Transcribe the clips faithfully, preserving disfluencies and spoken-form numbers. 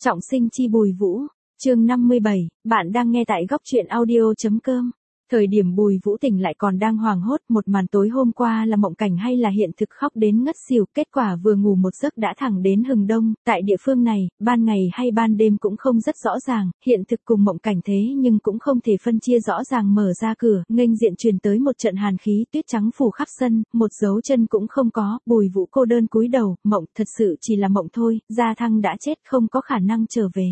Trọng sinh chi Bùi Vũ, chương năm mươi bảy, bạn đang nghe tại góc truyện audio chấm com. Thời điểm Bùi Vũ tỉnh lại còn đang hoảng hốt, một màn tối hôm qua là mộng cảnh hay là hiện thực, khóc đến ngất xỉu, kết quả vừa ngủ một giấc đã thẳng đến hừng đông. Tại địa phương này, ban ngày hay ban đêm cũng không rất rõ ràng, hiện thực cùng mộng cảnh thế nhưng cũng không thể phân chia rõ ràng. Mở ra cửa, nghênh diện truyền tới một trận hàn khí, tuyết trắng phủ khắp sân, một dấu chân cũng không có. Bùi Vũ cô đơn cúi đầu, mộng thật sự chỉ là mộng thôi, Gia Thăng đã chết, không có khả năng trở về.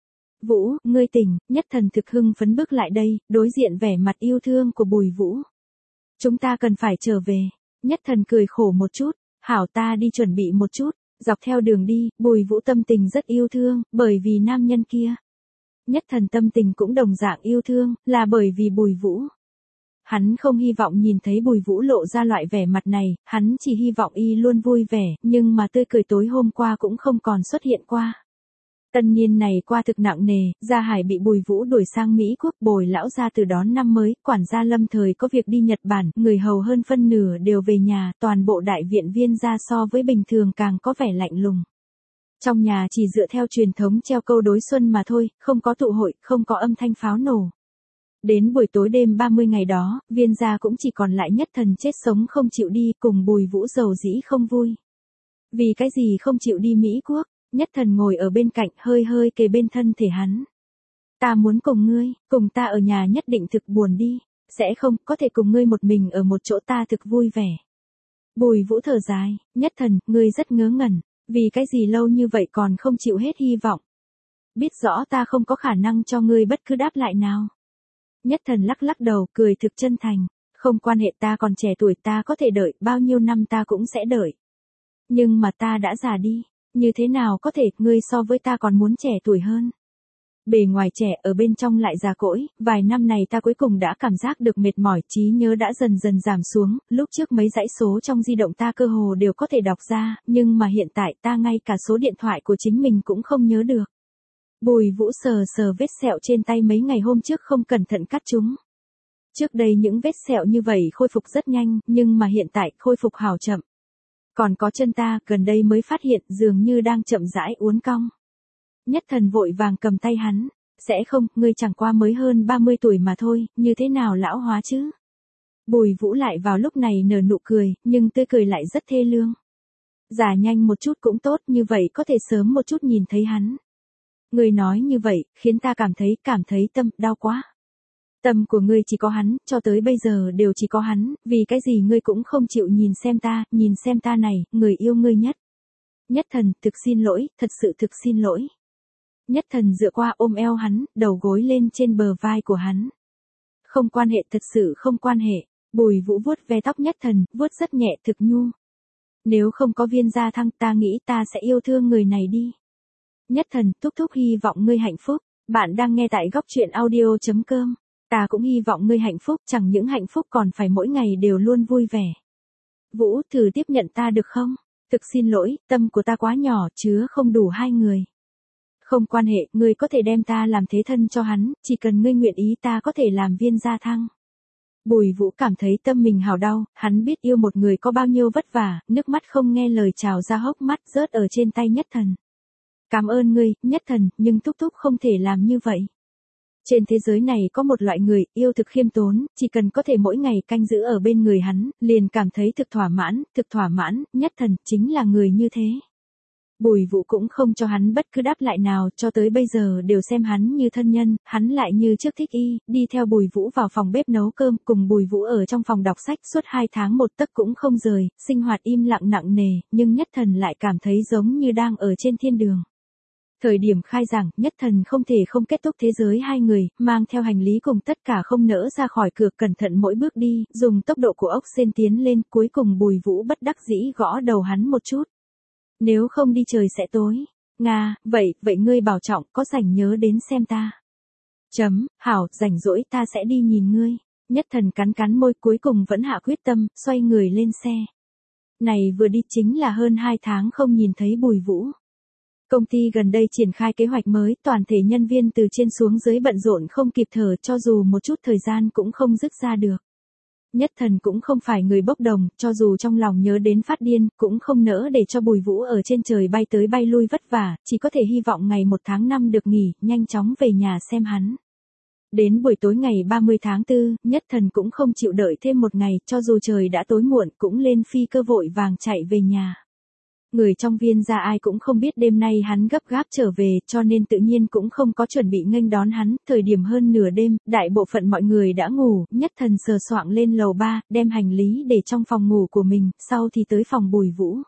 Vũ, ngươi tỉnh. Nhất Thần thực hưng phấn bước lại đây, đối diện vẻ mặt yêu thương của Bùi Vũ. Chúng ta cần phải trở về. Nhất Thần cười khổ một chút, hảo, ta đi chuẩn bị một chút. Dọc theo đường đi, Bùi Vũ tâm tình rất yêu thương, bởi vì nam nhân kia. Nhất Thần tâm tình cũng đồng dạng yêu thương, là bởi vì Bùi Vũ. Hắn không hy vọng nhìn thấy Bùi Vũ lộ ra loại vẻ mặt này, hắn chỉ hy vọng y luôn vui vẻ, nhưng mà tươi cười tối hôm qua cũng không còn xuất hiện qua. Tân niên này qua thực nặng nề, Gia Hải bị Bùi Vũ đuổi sang Mỹ Quốc, Bồi lão gia từ đón năm mới, quản gia Lâm Thời có việc đi Nhật Bản, người hầu hơn phân nửa đều về nhà, toàn bộ đại viện Viên gia so với bình thường càng có vẻ lạnh lùng. Trong nhà chỉ dựa theo truyền thống treo câu đối xuân mà thôi, không có tụ hội, không có âm thanh pháo nổ. Đến buổi tối đêm ba mươi ngày đó, Viên gia cũng chỉ còn lại Nhất Thần chết sống không chịu đi, cùng Bùi Vũ rầu rĩ không vui. Vì cái gì không chịu đi Mỹ Quốc? Nhất Thần ngồi ở bên cạnh, hơi hơi kề bên thân thể hắn. Ta muốn cùng ngươi, cùng ta ở nhà nhất định thực buồn đi. Sẽ không, có thể cùng ngươi một mình ở một chỗ ta thực vui vẻ. Bùi Vũ thở dài, Nhất Thần, ngươi rất ngớ ngẩn. Vì cái gì lâu như vậy còn không chịu hết hy vọng. Biết rõ ta không có khả năng cho ngươi bất cứ đáp lại nào. Nhất Thần lắc lắc đầu, cười thực chân thành. Không quan hệ, ta còn trẻ tuổi, ta có thể đợi, bao nhiêu năm ta cũng sẽ đợi. Nhưng mà ta đã già đi. Như thế nào có thể, ngươi so với ta còn muốn trẻ tuổi hơn. Bề ngoài trẻ, ở bên trong lại già cỗi, vài năm này ta cuối cùng đã cảm giác được mệt mỏi, trí nhớ đã dần dần giảm xuống, lúc trước mấy dãy số trong di động ta cơ hồ đều có thể đọc ra, nhưng mà hiện tại ta ngay cả số điện thoại của chính mình cũng không nhớ được. Bùi Vũ sờ sờ vết sẹo trên tay mấy ngày hôm trước không cẩn thận cắt chúng. Trước đây những vết sẹo như vậy khôi phục rất nhanh, nhưng mà hiện tại khôi phục hào chậm. Còn có chân ta, gần đây mới phát hiện, dường như đang chậm rãi uốn cong. Nhất Thần vội vàng cầm tay hắn. Sẽ không, ngươi chẳng qua mới hơn ba mươi tuổi mà thôi, như thế nào lão hóa chứ? Bùi Vũ lại vào lúc này nở nụ cười, nhưng tươi cười lại rất thê lương. Già nhanh một chút cũng tốt, như vậy có thể sớm một chút nhìn thấy hắn. Ngươi nói như vậy, khiến ta cảm thấy, cảm thấy tâm, đau quá. Tâm của ngươi chỉ có hắn, cho tới bây giờ đều chỉ có hắn, vì cái gì ngươi cũng không chịu nhìn xem ta, nhìn xem ta này, người yêu ngươi nhất. Nhất Thần, thực xin lỗi, thật sự thực xin lỗi. Nhất Thần dựa qua ôm eo hắn, đầu gối lên trên bờ vai của hắn. Không quan hệ, thật sự không quan hệ. Bùi Vũ vuốt ve tóc Nhất Thần, vuốt rất nhẹ, thực nhu. Nếu không có Viên Gia Thăng, ta nghĩ ta sẽ yêu thương người này đi. Nhất Thần, thúc thúc hy vọng ngươi hạnh phúc. Bạn đang nghe tại góc truyện audio chấm com. Ta cũng hy vọng ngươi hạnh phúc, chẳng những hạnh phúc còn phải mỗi ngày đều luôn vui vẻ. Vũ, thử tiếp nhận ta được không? Thực xin lỗi, tâm của ta quá nhỏ, chứa không đủ hai người. Không quan hệ, ngươi có thể đem ta làm thế thân cho hắn, chỉ cần ngươi nguyện ý ta có thể làm Viên Gia Thăng. Bùi Vũ cảm thấy tâm mình hào đau, hắn biết yêu một người có bao nhiêu vất vả, nước mắt không nghe lời trào ra hốc mắt, rớt ở trên tay Nhất Thần. Cảm ơn ngươi, Nhất Thần, nhưng thúc thúc không thể làm như vậy. Trên thế giới này có một loại người, yêu thực khiêm tốn, chỉ cần có thể mỗi ngày canh giữ ở bên người hắn, liền cảm thấy thực thỏa mãn, thực thỏa mãn, Nhất Thần, chính là người như thế. Bùi Vũ cũng không cho hắn bất cứ đáp lại nào, cho tới bây giờ đều xem hắn như thân nhân, hắn lại như trước thích y, đi theo Bùi Vũ vào phòng bếp nấu cơm, cùng Bùi Vũ ở trong phòng đọc sách suốt hai tháng một tấc cũng không rời, sinh hoạt im lặng nặng nề, nhưng Nhất Thần lại cảm thấy giống như đang ở trên thiên đường. Thời điểm khai giảng, Nhất Thần không thể không kết thúc thế giới hai người, mang theo hành lý cùng tất cả không nỡ ra khỏi cửa, cẩn thận mỗi bước đi, dùng tốc độ của ốc sên tiến lên, cuối cùng Bùi Vũ bất đắc dĩ gõ đầu hắn một chút. Nếu không đi trời sẽ tối. Nga, vậy, vậy ngươi bảo trọng, có rảnh nhớ đến xem ta. Chấm, hảo, rảnh rỗi ta sẽ đi nhìn ngươi. Nhất Thần cắn cắn môi, cuối cùng vẫn hạ quyết tâm, xoay người lên xe. Này vừa đi chính là hơn hai tháng không nhìn thấy Bùi Vũ. Công ty gần đây triển khai kế hoạch mới, toàn thể nhân viên từ trên xuống dưới bận rộn không kịp thở, cho dù một chút thời gian cũng không dứt ra được. Nhất Thần cũng không phải người bốc đồng, cho dù trong lòng nhớ đến phát điên, cũng không nỡ để cho Bùi Vũ ở trên trời bay tới bay lui vất vả, chỉ có thể hy vọng ngày một tháng năm được nghỉ, nhanh chóng về nhà xem hắn. Đến buổi tối ngày ba mươi tháng tư, Nhất Thần cũng không chịu đợi thêm một ngày, cho dù trời đã tối muộn cũng lên phi cơ vội vàng chạy về nhà. Người trong Viên gia ai cũng không biết đêm nay hắn gấp gáp trở về, cho nên tự nhiên cũng không có chuẩn bị nghênh đón hắn. Thời điểm hơn nửa đêm, đại bộ phận mọi người đã ngủ, Nhất Thần sờ soạng lên lầu ba, đem hành lý để trong phòng ngủ của mình, sau thì tới phòng Bùi Vũ.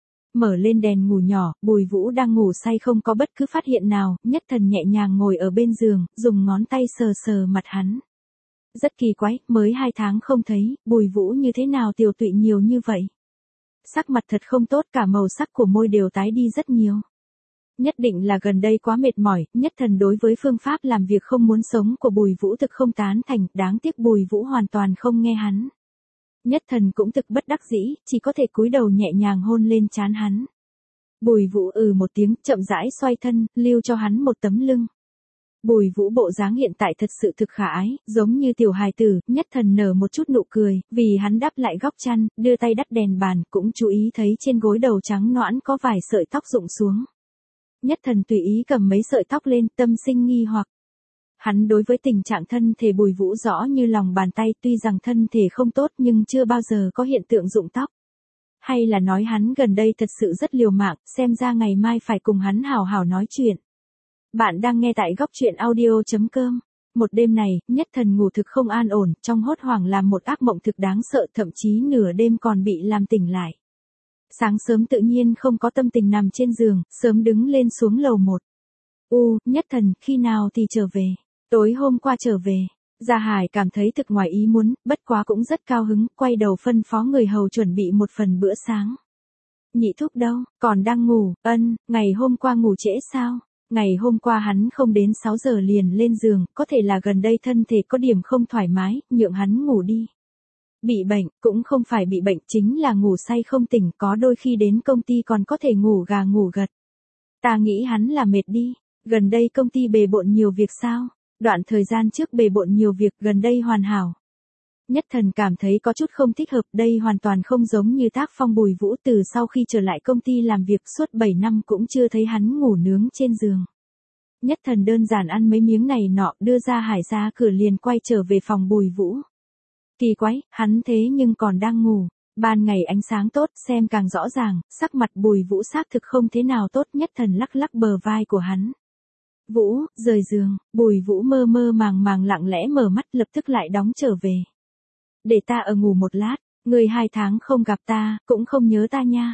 Mở lên đèn ngủ nhỏ, Bùi Vũ đang ngủ say không có bất cứ phát hiện nào, Nhất Thần nhẹ nhàng ngồi ở bên giường, dùng ngón tay sờ sờ mặt hắn. Rất kỳ quái, mới hai tháng không thấy, Bùi Vũ như thế nào tiều tụy nhiều như vậy. Sắc mặt thật không tốt, cả màu sắc của môi đều tái đi rất nhiều. Nhất định là gần đây quá mệt mỏi, Nhất Thần đối với phương pháp làm việc không muốn sống của Bùi Vũ thực không tán thành, đáng tiếc Bùi Vũ hoàn toàn không nghe hắn. Nhất Thần cũng thực bất đắc dĩ, chỉ có thể cúi đầu nhẹ nhàng hôn lên trán hắn. Bùi Vũ ừ một tiếng, chậm rãi xoay thân, lưu cho hắn một tấm lưng. Bùi Vũ bộ dáng hiện tại thật sự thực khả ái, giống như tiểu hài tử. Nhất Thần nở một chút nụ cười, vì hắn đắp lại góc chăn, đưa tay đắp đèn bàn, cũng chú ý thấy trên gối đầu trắng nõn có vài sợi tóc rụng xuống. Nhất Thần tùy ý cầm mấy sợi tóc lên, tâm sinh nghi hoặc. Hắn đối với tình trạng thân thể Bùi Vũ rõ như lòng bàn tay, tuy rằng thân thể không tốt nhưng chưa bao giờ có hiện tượng rụng tóc. Hay là nói hắn gần đây thật sự rất liều mạng, xem ra ngày mai phải cùng hắn hào hào nói chuyện. Bạn đang nghe tại góc truyện audio chấm com. Một đêm này, Nhất Thần ngủ thực không an ổn, trong hốt hoảng làm một ác mộng thực đáng sợ, thậm chí nửa đêm còn bị làm tỉnh lại. Sáng sớm tự nhiên không có tâm tình nằm trên giường, sớm đứng lên xuống lầu một. U, Nhất Thần, khi nào thì trở về? Tối hôm qua trở về. Gia Hải cảm thấy thực ngoài ý muốn, bất quá cũng rất cao hứng, quay đầu phân phó người hầu chuẩn bị một phần bữa sáng. Nhị thúc đâu, còn đang ngủ, ân, ngày hôm qua ngủ trễ sao? Ngày hôm qua hắn không đến sáu giờ liền lên giường, có thể là gần đây thân thể có điểm không thoải mái, nhượng hắn ngủ đi. Bị bệnh, cũng không phải bị bệnh, chính là ngủ say không tỉnh, có đôi khi đến công ty còn có thể ngủ gà ngủ gật. Ta nghĩ hắn là mệt đi, gần đây công ty bề bộn nhiều việc sao, đoạn thời gian trước bề bộn nhiều việc, gần đây hoàn hảo. Nhất Thần cảm thấy có chút không thích hợp, đây hoàn toàn không giống như tác phong Bùi Vũ, từ sau khi trở lại công ty làm việc suốt bảy năm cũng chưa thấy hắn ngủ nướng trên giường. Nhất Thần đơn giản ăn mấy miếng này nọ, đưa Gia Hải ra cửa liền quay trở về phòng Bùi Vũ. Kỳ quái, hắn thế nhưng còn đang ngủ. Ban ngày ánh sáng tốt, xem càng rõ ràng, sắc mặt Bùi Vũ xác thực không thế nào tốt. Nhất Thần lắc lắc bờ vai của hắn. Vũ, rời giường. Bùi Vũ mơ mơ màng màng lặng lẽ mở mắt, lập tức lại đóng trở về. Để ta ở ngủ một lát, người hai tháng không gặp ta, cũng không nhớ ta nha.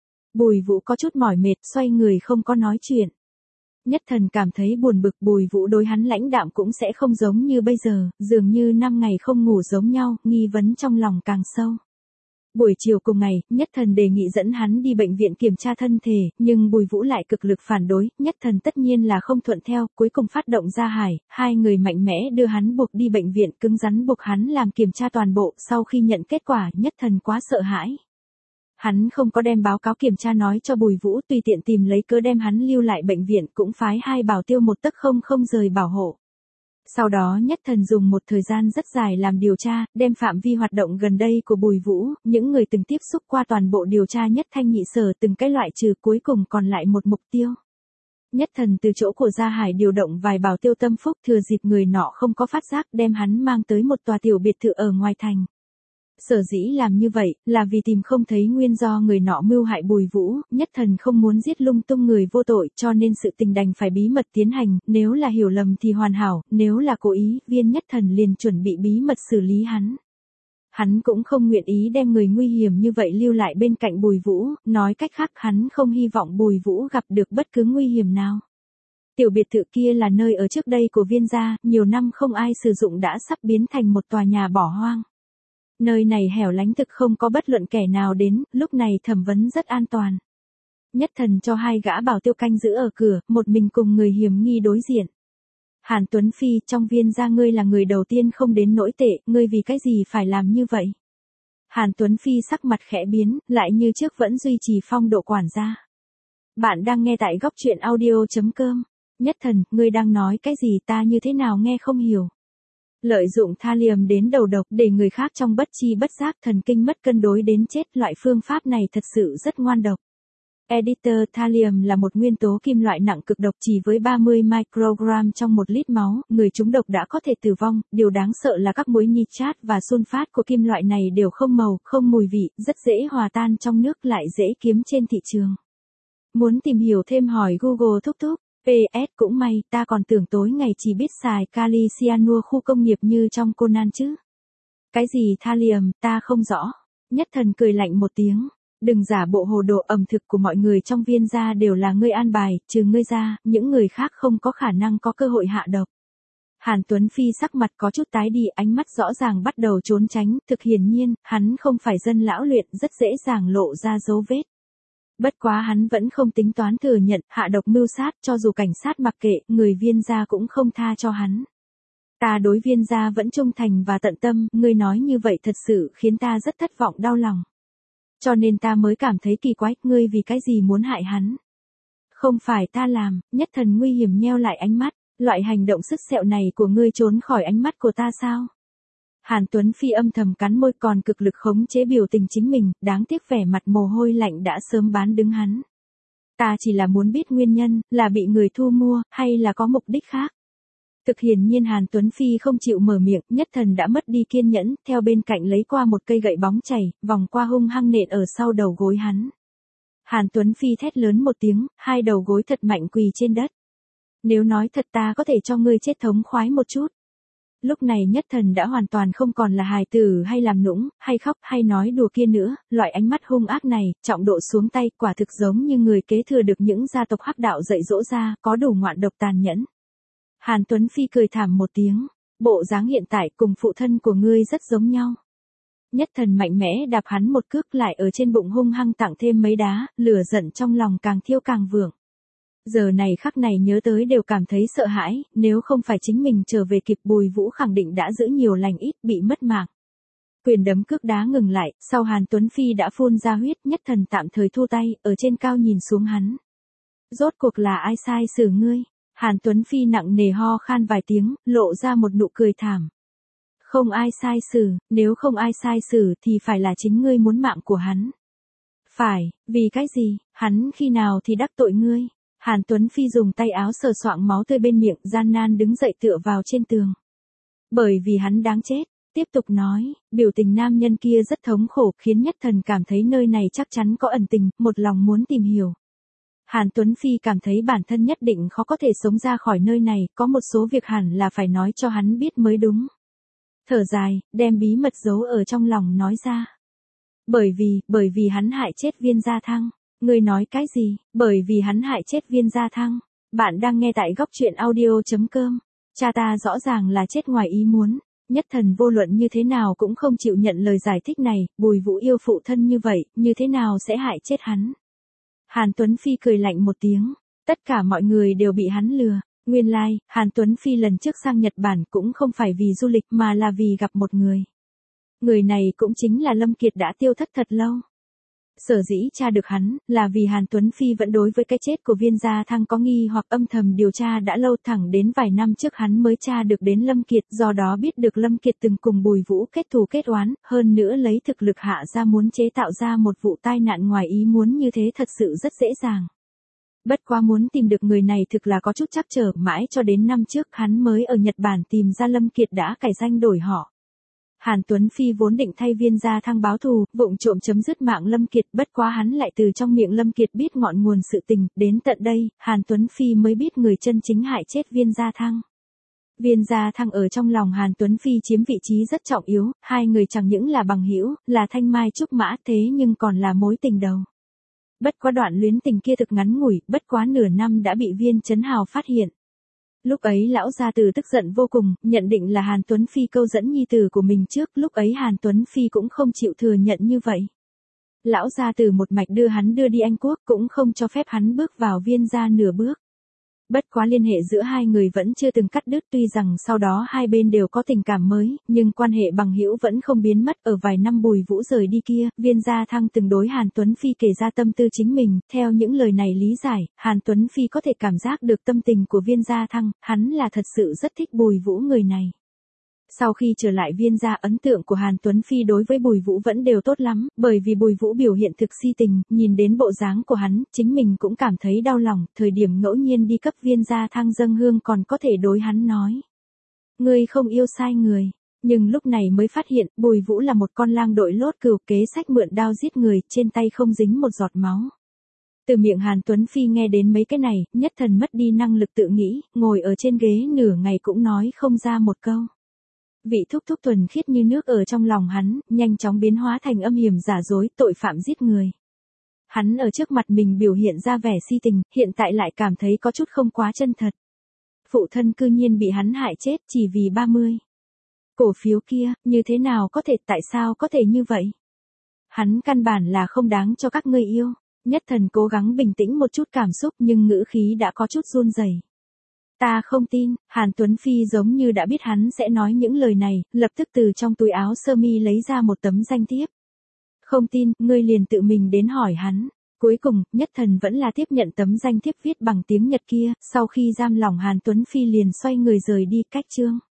Bùi Vũ có chút mỏi mệt, xoay người không có nói chuyện. Nhất Thần cảm thấy buồn bực, Bùi Vũ đối hắn lãnh đạm cũng sẽ không giống như bây giờ, dường như năm ngày không ngủ giống nhau, nghi vấn trong lòng càng sâu. Buổi chiều cùng ngày, Nhất Thần đề nghị dẫn hắn đi bệnh viện kiểm tra thân thể, nhưng Bùi Vũ lại cực lực phản đối, Nhất Thần tất nhiên là không thuận theo, cuối cùng phát động Gia Hải, hai người mạnh mẽ đưa hắn buộc đi bệnh viện, cứng rắn buộc hắn làm kiểm tra toàn bộ, sau khi nhận kết quả, Nhất Thần quá sợ hãi. Hắn không có đem báo cáo kiểm tra nói cho Bùi Vũ, tùy tiện tìm lấy cớ đem hắn lưu lại bệnh viện, cũng phái hai bảo tiêu một tấc không không rời bảo hộ. Sau đó Nhất Thần dùng một thời gian rất dài làm điều tra, đem phạm vi hoạt động gần đây của Bùi Vũ, những người từng tiếp xúc qua toàn bộ điều tra nhất thanh nhị sở từng cái loại trừ, cuối cùng còn lại một mục tiêu. Nhất Thần từ chỗ của Gia Hải điều động vài bảo tiêu tâm phúc, thừa dịp người nọ không có phát giác, đem hắn mang tới một tòa tiểu biệt thự ở ngoài thành. Sở dĩ làm như vậy, là vì tìm không thấy nguyên do người nọ mưu hại Bùi Vũ, Nhất Thần không muốn giết lung tung người vô tội, cho nên sự tình đành phải bí mật tiến hành, nếu là hiểu lầm thì hoàn hảo, nếu là cố ý, Viên Nhất Thần liền chuẩn bị bí mật xử lý hắn. Hắn cũng không nguyện ý đem người nguy hiểm như vậy lưu lại bên cạnh Bùi Vũ, nói cách khác hắn không hy vọng Bùi Vũ gặp được bất cứ nguy hiểm nào. Tiểu biệt thự kia là nơi ở trước đây của Viên gia, nhiều năm không ai sử dụng đã sắp biến thành một tòa nhà bỏ hoang. Nơi này hẻo lánh thực không có bất luận kẻ nào đến, lúc này thẩm vấn rất an toàn. Nhất Thần cho hai gã bảo tiêu canh giữ ở cửa, một mình cùng người hiểm nghi đối diện. Hàn Tuấn Phi, trong Viên gia ngươi là người đầu tiên không đến nỗi tệ, ngươi vì cái gì phải làm như vậy? Hàn Tuấn Phi sắc mặt khẽ biến, lại như trước vẫn duy trì phong độ quản gia. Bạn đang nghe tại góc truyện audio chấm com. Nhất Thần, ngươi đang nói cái gì ta như thế nào nghe không hiểu. Lợi dụng thallium đến đầu độc để người khác trong bất chi bất giác thần kinh mất cân đối đến chết, loại phương pháp này thật sự rất ngoan độc. Editor, thallium là một nguyên tố kim loại nặng cực độc, chỉ với ba mươi microgram trong một lít máu, người trúng độc đã có thể tử vong. Điều đáng sợ là các muối nitrat và sunfat của kim loại này đều không màu, không mùi vị, rất dễ hòa tan trong nước, lại dễ kiếm trên thị trường. Muốn tìm hiểu thêm hỏi Google thúc thúc. pê ét cũng may, ta còn tưởng tối ngày chỉ biết xài kali cyanua khu công nghiệp như trong Conan chứ. Cái gì thallium, ta không rõ. Nhất Thần cười lạnh một tiếng. Đừng giả bộ hồ đồ, ẩm thực của mọi người trong Viên gia đều là ngươi an bài, trừ ngươi ra, những người khác không có khả năng có cơ hội hạ độc. Hàn Tuấn Phi sắc mặt có chút tái đi, ánh mắt rõ ràng bắt đầu trốn tránh, thực hiển nhiên, hắn không phải dân lão luyện, rất dễ dàng lộ ra dấu vết. Bất quá hắn vẫn không tính toán thừa nhận, hạ độc mưu sát, cho dù cảnh sát mặc kệ, người Viên gia cũng không tha cho hắn. Ta đối Viên gia vẫn trung thành và tận tâm, ngươi nói như vậy thật sự khiến ta rất thất vọng đau lòng. Cho nên ta mới cảm thấy kỳ quái, ngươi vì cái gì muốn hại hắn? Không phải ta làm. Nhất Thần nguy hiểm nheo lại ánh mắt, loại hành động sứt sẹo này của ngươi trốn khỏi ánh mắt của ta sao? Hàn Tuấn Phi âm thầm cắn môi, còn cực lực khống chế biểu tình chính mình, đáng tiếc vẻ mặt mồ hôi lạnh đã sớm bán đứng hắn. Ta chỉ là muốn biết nguyên nhân, là bị người thu mua, hay là có mục đích khác? Thực hiển nhiên Hàn Tuấn Phi không chịu mở miệng, Nhất Thần đã mất đi kiên nhẫn, theo bên cạnh lấy qua một cây gậy bóng chảy, vòng qua hung hăng nện ở sau đầu gối hắn. Hàn Tuấn Phi thét lớn một tiếng, hai đầu gối thật mạnh quỳ trên đất. Nếu nói thật ta có thể cho ngươi chết thống khoái một chút. Lúc này Nhất Thần đã hoàn toàn không còn là hài tử hay làm nũng, hay khóc, hay nói đùa kia nữa, loại ánh mắt hung ác này, trọng độ xuống tay, quả thực giống như người kế thừa được những gia tộc hắc đạo dạy dỗ ra, có đủ ngoạn độc tàn nhẫn. Hàn Tuấn Phi cười thảm một tiếng, bộ dáng hiện tại cùng phụ thân của ngươi rất giống nhau. Nhất Thần mạnh mẽ đạp hắn một cước, lại ở trên bụng hung hăng tặng thêm mấy đá, lửa giận trong lòng càng thiêu càng vượng. Giờ này khắc này nhớ tới đều cảm thấy sợ hãi, nếu không phải chính mình trở về kịp, Bùi Vũ khẳng định đã giữ nhiều lành ít, bị mất mạng. Quyền đấm cước đá ngừng lại, sau Hàn Tuấn Phi đã phun ra huyết, Nhất Thần tạm thời thu tay, ở trên cao nhìn xuống hắn. Rốt cuộc là ai sai xử ngươi? Hàn Tuấn Phi nặng nề ho khan vài tiếng, lộ ra một nụ cười thảm. Không ai sai xử, nếu không ai sai xử thì phải là chính ngươi muốn mạng của hắn. Phải, vì cái gì, hắn khi nào thì đắc tội ngươi? Hàn Tuấn Phi dùng tay áo sờ soạng máu tươi bên miệng, gian nan đứng dậy tựa vào trên tường. Bởi vì hắn đáng chết. Tiếp tục nói, biểu tình nam nhân kia rất thống khổ, khiến Nhất Thần cảm thấy nơi này chắc chắn có ẩn tình, một lòng muốn tìm hiểu. Hàn Tuấn Phi cảm thấy bản thân nhất định khó có thể sống ra khỏi nơi này, có một số việc hẳn là phải nói cho hắn biết mới đúng. Thở dài, đem bí mật giấu ở trong lòng nói ra. Bởi vì, bởi vì hắn hại chết Viên Gia Thăng. Ngươi nói cái gì? Bởi vì hắn hại chết Viên Gia Thăng. Bạn đang nghe tại góc truyện audio chấm com. Cha ta rõ ràng là chết ngoài ý muốn. Nhất Thần vô luận như thế nào cũng không chịu nhận lời giải thích này, Bùi Vũ yêu phụ thân như vậy, như thế nào sẽ hại chết hắn? Hàn Tuấn Phi cười lạnh một tiếng, tất cả mọi người đều bị hắn lừa. Nguyên lai, like, Hàn Tuấn Phi lần trước sang Nhật Bản cũng không phải vì du lịch mà là vì gặp một người. Người này cũng chính là Lâm Kiệt đã tiêu thất thật lâu. Sở dĩ tra được hắn, là vì Hàn Tuấn Phi vẫn đối với cái chết của Viên Gia Thăng có nghi hoặc, âm thầm điều tra đã lâu, thẳng đến vài năm trước hắn mới tra được đến Lâm Kiệt, do đó biết được Lâm Kiệt từng cùng Bùi Vũ kết thù kết oán, hơn nữa lấy thực lực hạ ra muốn chế tạo ra một vụ tai nạn ngoài ý muốn như thế thật sự rất dễ dàng. Bất quá muốn tìm được người này thực là có chút trắc trở, mãi cho đến năm trước hắn mới ở Nhật Bản tìm ra Lâm Kiệt đã cải danh đổi họ. Hàn Tuấn Phi vốn định thay Viên Gia Thăng báo thù, vụng trộm chấm dứt mạng Lâm Kiệt, bất quá hắn lại từ trong miệng Lâm Kiệt biết ngọn nguồn sự tình, đến tận đây, Hàn Tuấn Phi mới biết người chân chính hại chết Viên Gia Thăng. Viên Gia Thăng ở trong lòng Hàn Tuấn Phi chiếm vị trí rất trọng yếu, hai người chẳng những là bằng hữu, là thanh mai trúc mã, thế nhưng còn là mối tình đầu. Bất quá đoạn luyến tình kia thực ngắn ngủi, bất quá nửa năm đã bị Viên Chấn Hào phát hiện. Lúc ấy lão gia tử tức giận vô cùng, nhận định là Hàn Tuấn Phi câu dẫn nhi tử của mình trước, lúc ấy Hàn Tuấn Phi cũng không chịu thừa nhận như vậy. Lão gia tử một mạch đưa hắn đưa đi Anh Quốc, cũng không cho phép hắn bước vào Viên gia nửa bước. Bất quá liên hệ giữa hai người vẫn chưa từng cắt đứt, tuy rằng sau đó hai bên đều có tình cảm mới, nhưng quan hệ bằng hữu vẫn không biến mất. Ở vài năm Bùi Vũ rời đi kia, Viên Gia Thăng từng đối Hàn Tuấn Phi kể ra tâm tư chính mình, theo những lời này lý giải, Hàn Tuấn Phi có thể cảm giác được tâm tình của Viên Gia Thăng, hắn là thật sự rất thích Bùi Vũ người này. Sau khi trở lại Viên gia, ấn tượng của Hàn Tuấn Phi đối với Bùi Vũ vẫn đều tốt lắm, bởi vì Bùi Vũ biểu hiện thực si tình, nhìn đến bộ dáng của hắn, chính mình cũng cảm thấy đau lòng, thời điểm ngẫu nhiên đi cấp Viên gia thang dâng hương còn có thể đối hắn nói. Ngươi không yêu sai người. Nhưng lúc này mới phát hiện, Bùi Vũ là một con lang đội lốt cừu, kế sách mượn đao giết người, trên tay không dính một giọt máu. Từ miệng Hàn Tuấn Phi nghe đến mấy cái này, nhất thần mất đi năng lực tự nghĩ, ngồi ở trên ghế nửa ngày cũng nói không ra một câu. Vị thúc thúc thuần khiết như nước ở trong lòng hắn, nhanh chóng biến hóa thành âm hiểm giả dối, tội phạm giết người. Hắn ở trước mặt mình biểu hiện ra vẻ si tình, hiện tại lại cảm thấy có chút không quá chân thật. Phụ thân cư nhiên bị hắn hại chết chỉ vì ba mươi. Cổ phiếu kia, như thế nào có thể, tại sao có thể như vậy? Hắn căn bản là không đáng cho các ngươi yêu. Nhất thần cố gắng bình tĩnh một chút cảm xúc nhưng ngữ khí đã có chút run rẩy. Ta không tin. Hàn Tuấn Phi giống như đã biết hắn sẽ nói những lời này, lập tức từ trong túi áo sơ mi lấy ra một tấm danh thiếp. Không tin, ngươi liền tự mình đến hỏi hắn. Cuối cùng, nhất thần vẫn là tiếp nhận tấm danh thiếp viết bằng tiếng Nhật kia, sau khi giam lỏng Hàn Tuấn Phi liền xoay người rời đi cách chương.